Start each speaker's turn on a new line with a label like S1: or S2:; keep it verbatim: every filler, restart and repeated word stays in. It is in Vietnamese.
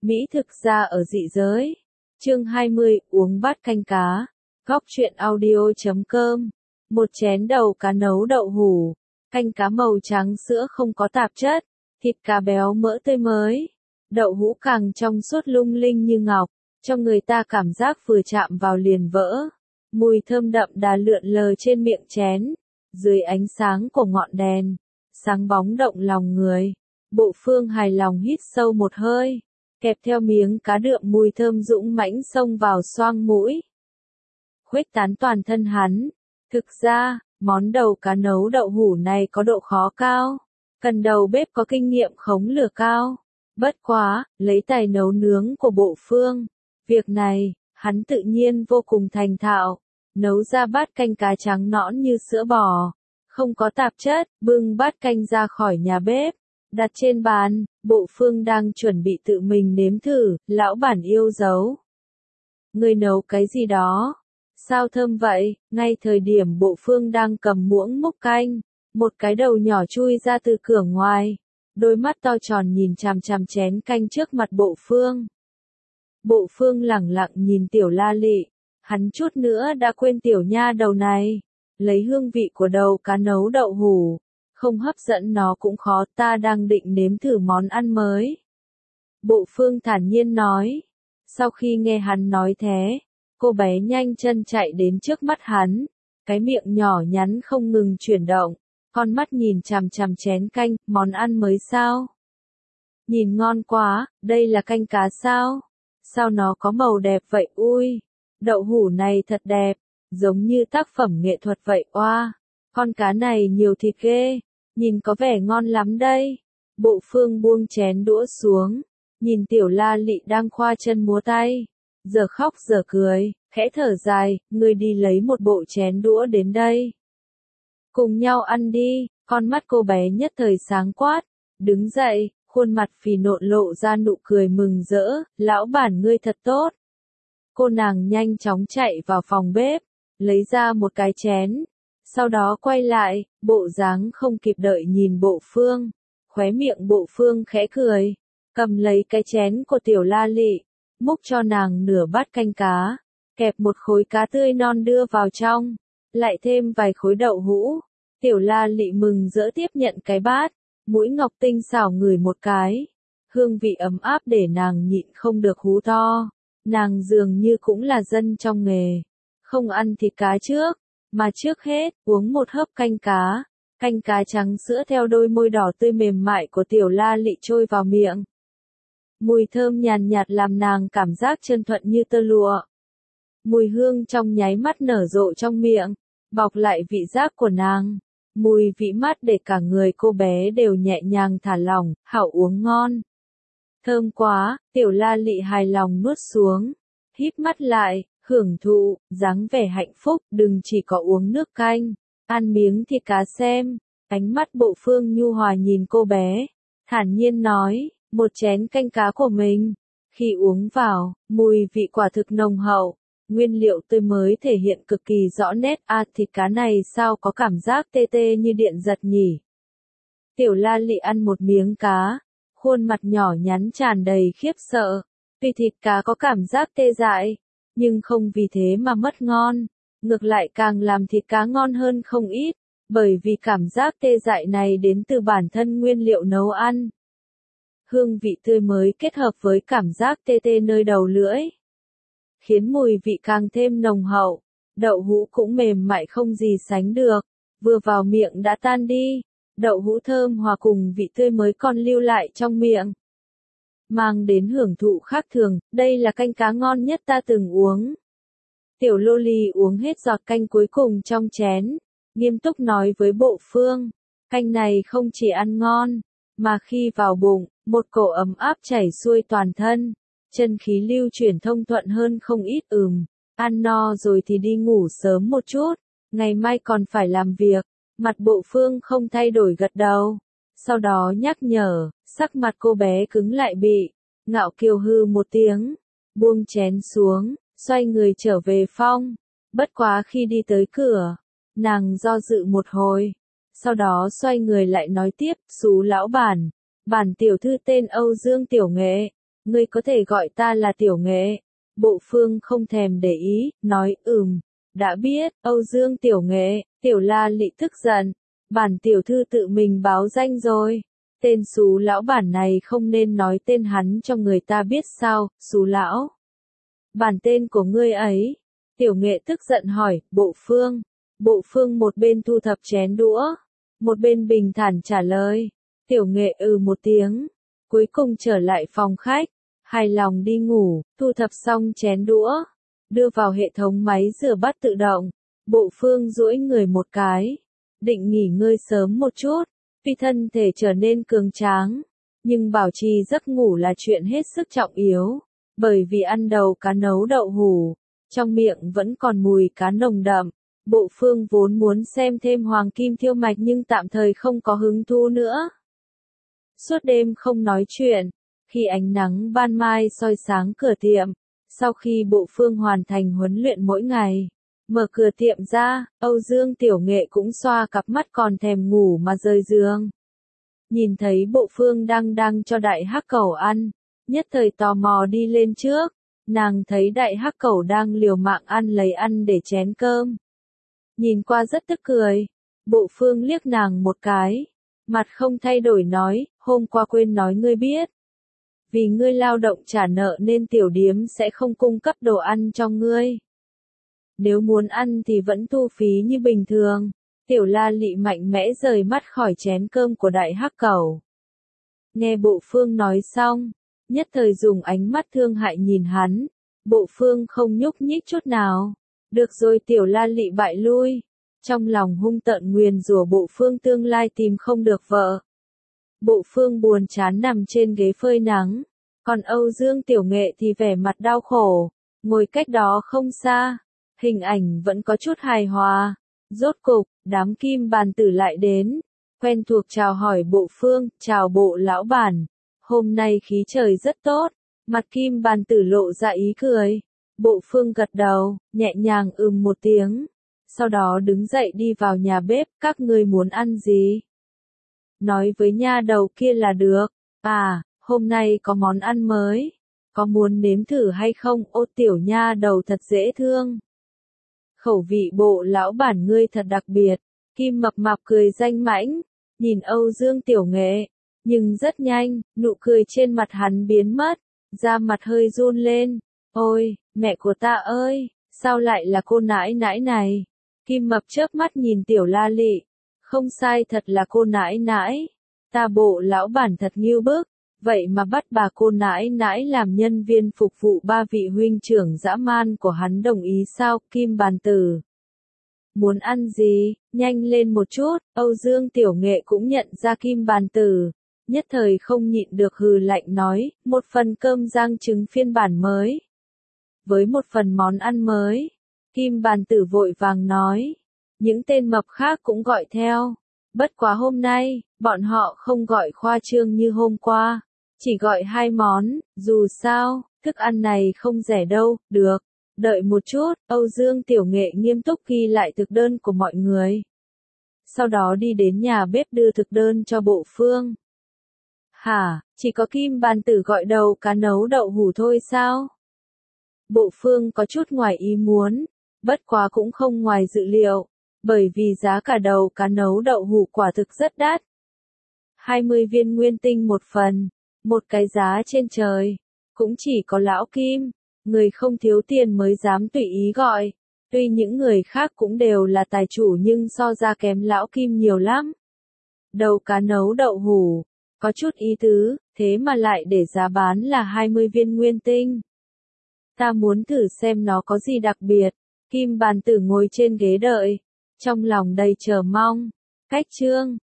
S1: Mỹ thực ra ở dị giới. Chương hai mươi, uống bát canh cá. Góc truyện audio chấm com. Một chén đầu cá nấu đậu hủ, canh cá màu trắng sữa không có tạp chất, thịt cá béo mỡ tươi mới, đậu hũ càng trong suốt lung linh như ngọc, cho người ta cảm giác vừa chạm vào liền vỡ. Mùi thơm đậm đà lượn lờ trên miệng chén, dưới ánh sáng của ngọn đèn, sáng bóng động lòng người. Bộ Phương hài lòng hít sâu một hơi, kẹp theo miếng cá đượm mùi thơm dũng mãnh xông vào xoang mũi, khuếch tán toàn thân hắn. Thực ra, món đầu cá nấu đậu hủ này có độ khó cao, cần đầu bếp có kinh nghiệm khống lửa cao. Bất quá, lấy tài nấu nướng của Bộ Phương, việc này, hắn tự nhiên vô cùng thành thạo, nấu ra bát canh cá trắng nõn như sữa bò, không có tạp chất. Bưng bát canh ra khỏi nhà bếp, đặt trên bàn. Bộ Phương đang chuẩn bị tự mình nếm thử. Lão bản yêu dấu: "Ngươi nấu cái gì đó? Sao thơm vậy?" Ngay thời điểm Bộ Phương đang cầm muỗng múc canh, một cái đầu nhỏ chui ra từ cửa ngoài, đôi mắt to tròn nhìn chằm chằm chén canh trước mặt Bộ Phương. Bộ Phương lẳng lặng nhìn Tiểu La Lị, hắn chút nữa đã quên tiểu nha đầu này. Lấy hương vị của đầu cá nấu đậu hủ, không hấp dẫn nó cũng khó, ta đang định nếm thử món ăn mới." Bộ Phương thản nhiên nói. Sau khi nghe hắn nói thế, cô bé nhanh chân chạy đến trước mắt hắn, cái miệng nhỏ nhắn không ngừng chuyển động, con mắt nhìn chằm chằm chén canh. "Món ăn mới sao? Nhìn ngon quá, đây là canh cá sao? Sao nó có màu đẹp vậy?" "Ui, đậu hủ này thật đẹp, giống như tác phẩm nghệ thuật vậy." "Oa, con cá này nhiều thịt ghê, nhìn có vẻ ngon lắm đây." Bộ Phương buông chén đũa xuống, nhìn Tiểu La Lị đang khoa chân múa tay, giờ khóc giờ cười, khẽ thở dài. "Ngươi đi lấy một bộ chén đũa đến đây, cùng nhau ăn đi." Con mắt cô bé nhất thời sáng quát, đứng dậy, khuôn mặt phì nộn lộ ra nụ cười mừng rỡ. "Lão bản ngươi thật tốt." Cô nàng nhanh chóng chạy vào phòng bếp, lấy ra một cái chén, sau đó quay lại, bộ dáng không kịp đợi nhìn Bộ Phương. Khóe miệng Bộ Phương khẽ cười, cầm lấy cái chén của Tiểu La Lị, múc cho nàng nửa bát canh cá, kẹp một khối cá tươi non đưa vào trong, lại thêm vài khối đậu hũ. Tiểu La Lị mừng rỡ tiếp nhận cái bát, mũi ngọc tinh xảo ngửi một cái, hương vị ấm áp để nàng nhịn không được hú to. Nàng dường như cũng là dân trong nghề, không ăn thịt cá trước, mà trước hết uống một hớp canh cá. Canh cá trắng sữa theo đôi môi đỏ tươi mềm mại của Tiểu La Lị trôi vào miệng, mùi thơm nhàn nhạt làm nàng cảm giác chân thuận như tơ lụa. Mùi hương trong nháy mắt nở rộ trong miệng, bọc lại vị giác của nàng. Mùi vị mát để cả người cô bé đều nhẹ nhàng thả lỏng. "Hảo, uống ngon. Thơm quá." Tiểu La Lị hài lòng nuốt xuống, híp mắt lại, hưởng thụ dáng vẻ hạnh phúc. "Đừng chỉ có uống nước canh, ăn miếng thịt cá xem." Ánh mắt Bộ Phương nhu hòa nhìn cô bé, thản nhiên nói. Một chén canh cá của mình, khi uống vào, mùi vị quả thực nồng hậu, nguyên liệu tươi mới thể hiện cực kỳ rõ nét. "À, thịt cá này sao có cảm giác tê tê như điện giật nhỉ?" Tiểu La Lị ăn một miếng cá, khuôn mặt nhỏ nhắn tràn đầy khiếp sợ. Tuy thịt cá có cảm giác tê dại, nhưng không vì thế mà mất ngon, ngược lại càng làm thịt cá ngon hơn không ít, bởi vì cảm giác tê dại này đến từ bản thân nguyên liệu nấu ăn. Hương vị tươi mới kết hợp với cảm giác tê tê nơi đầu lưỡi, khiến mùi vị càng thêm nồng hậu. Đậu hũ cũng mềm mại không gì sánh được, vừa vào miệng đã tan đi. Đậu hũ thơm hòa cùng vị tươi mới còn lưu lại trong miệng, mang đến hưởng thụ khác thường. "Đây là canh cá ngon nhất ta từng uống." Tiểu Lô Ly uống hết giọt canh cuối cùng trong chén, nghiêm túc nói với Bộ Phương. "Canh này không chỉ ăn ngon, mà khi vào bụng, một cổ ấm áp chảy xuôi toàn thân, chân khí lưu chuyển thông thuận hơn không ít." "Ừm, ăn no rồi thì đi ngủ sớm một chút, ngày mai còn phải làm việc." Mặt Bộ Phương không thay đổi gật đầu, sau đó nhắc nhở. Sắc mặt cô bé cứng lại bị, ngạo kiều hư một tiếng, buông chén xuống, xoay người trở về phòng. Bất quá khi đi tới cửa, nàng do dự một hồi, sau đó xoay người lại nói tiếp. "Xú lão bản, bản tiểu thư tên Âu Dương Tiểu Nghệ, Ngươi có thể gọi ta là Tiểu Nghệ. Bộ Phương không thèm để ý, nói ừm, đã biết. Âu Dương Tiểu Nghệ. Tiểu La Lị tức giận, bản tiểu thư tự mình báo danh rồi. Tên xú lão bản này không nên nói tên hắn cho người ta biết sao, xú lão. Bản tên của ngươi ấy. Tiểu Nghệ tức giận hỏi, Bộ Phương. Bộ Phương một bên thu thập chén đũa, một bên bình thản trả lời. Tiểu Nghệ ừ một tiếng, cuối cùng trở lại phòng khách, hài lòng đi ngủ, thu thập xong chén đũa, đưa vào hệ thống máy rửa bát tự động. Bộ Phương duỗi người một cái, định nghỉ ngơi sớm một chút, vì thân thể trở nên cường tráng, nhưng bảo trì giấc ngủ là chuyện hết sức trọng yếu, bởi vì ăn đầu cá nấu đậu hủ, trong miệng vẫn còn mùi cá nồng đậm. Bộ Phương vốn muốn xem thêm Hoàng Kim Thiêu Mạch nhưng tạm thời không có hứng thú nữa. Suốt đêm không nói chuyện, khi ánh nắng ban mai soi sáng cửa tiệm, sau khi Bộ Phương hoàn thành huấn luyện mỗi ngày, mở cửa tiệm ra, Âu Dương Tiểu Nghệ cũng xoa cặp mắt còn thèm ngủ mà rời giường. Nhìn thấy Bộ Phương đang đang cho đại hắc cẩu ăn, nhất thời tò mò đi lên trước, nàng thấy đại hắc cẩu đang liều mạng ăn lấy ăn để chén cơm. Nhìn qua rất tức cười, Bộ Phương liếc nàng một cái, mặt không thay đổi nói, hôm qua quên nói ngươi biết. Vì ngươi lao động trả nợ nên tiểu điếm sẽ không cung cấp đồ ăn cho ngươi. Nếu muốn ăn thì vẫn thu phí như bình thường. Tiểu La Lị mạnh mẽ rời mắt khỏi chén cơm của đại hắc cẩu. Nghe Bộ Phương nói xong, nhất thời dùng ánh mắt thương hại nhìn hắn, Bộ Phương không nhúc nhích chút nào. Được rồi, Tiểu La Lị bại lui, trong lòng hung tợn nguyền rủa Bộ Phương tương lai tìm không được vợ. Bộ Phương buồn chán nằm trên ghế phơi nắng, còn Âu Dương Tiểu Nghệ thì vẻ mặt đau khổ, ngồi cách đó không xa, hình ảnh vẫn có chút hài hòa. Rốt cục, đám kim bàn tử lại đến, quen thuộc chào hỏi Bộ Phương, chào Bộ lão bản, hôm nay khí trời rất tốt, mặt kim bàn tử lộ ra ý cười. Bộ Phương gật đầu, nhẹ nhàng ừm một tiếng, sau đó đứng dậy đi vào nhà bếp, các ngươi muốn ăn gì? Nói với nha đầu kia là được. À, hôm nay có món ăn mới, có muốn nếm thử hay không? Ô tiểu nha đầu thật dễ thương. Khẩu vị Bộ lão bản ngươi thật đặc biệt. Kim Mập Mạp cười danh mãnh, nhìn Âu Dương Tiểu Nghệ, nhưng rất nhanh, nụ cười trên mặt hắn biến mất, da mặt hơi run lên. Ôi, mẹ của ta ơi, sao lại là cô nãi nãi này? Kim Mập chớp mắt nhìn Tiểu La Lị, không sai, thật là cô nãi nãi. Ta Bộ lão bản thật nghiêu bức, vậy mà bắt bà cô nãi nãi làm nhân viên phục vụ ba vị huynh trưởng dã man của hắn đồng ý sao? Kim bàn tử, muốn ăn gì, nhanh lên một chút. Âu Dương Tiểu Nghệ cũng nhận ra Kim bàn tử, nhất thời không nhịn được hừ lạnh nói, một phần cơm rang trứng phiên bản mới, với một phần món ăn mới. Kim bàn tử vội vàng nói, những tên mập khác cũng gọi theo, bất quá hôm nay, bọn họ không gọi khoa trương như hôm qua, chỉ gọi hai món, dù sao, thức ăn này không rẻ đâu. Được, đợi một chút. Âu Dương Tiểu Nghệ nghiêm túc ghi lại thực đơn của mọi người, sau đó đi đến nhà bếp đưa thực đơn cho Bộ Phương. Hả, chỉ có Kim bàn tử gọi đầu cá nấu đậu hủ thôi sao? Bộ Phương có chút ngoài ý muốn, bất quá cũng không ngoài dự liệu, bởi vì giá cả đầu cá nấu đậu hủ quả thực rất đắt. hai mươi viên nguyên tinh một phần, một cái giá trên trời, cũng chỉ có lão Kim, người không thiếu tiền mới dám tùy ý gọi, tuy những người khác cũng đều là tài chủ nhưng so ra kém lão Kim nhiều lắm. Đầu cá nấu đậu hủ, có chút ý tứ, thế mà lại để giá bán là hai mươi viên nguyên tinh. Ta muốn thử xem nó có gì đặc biệt. Kim bàn tử ngồi trên ghế đợi, trong lòng đầy chờ mong. Cách chương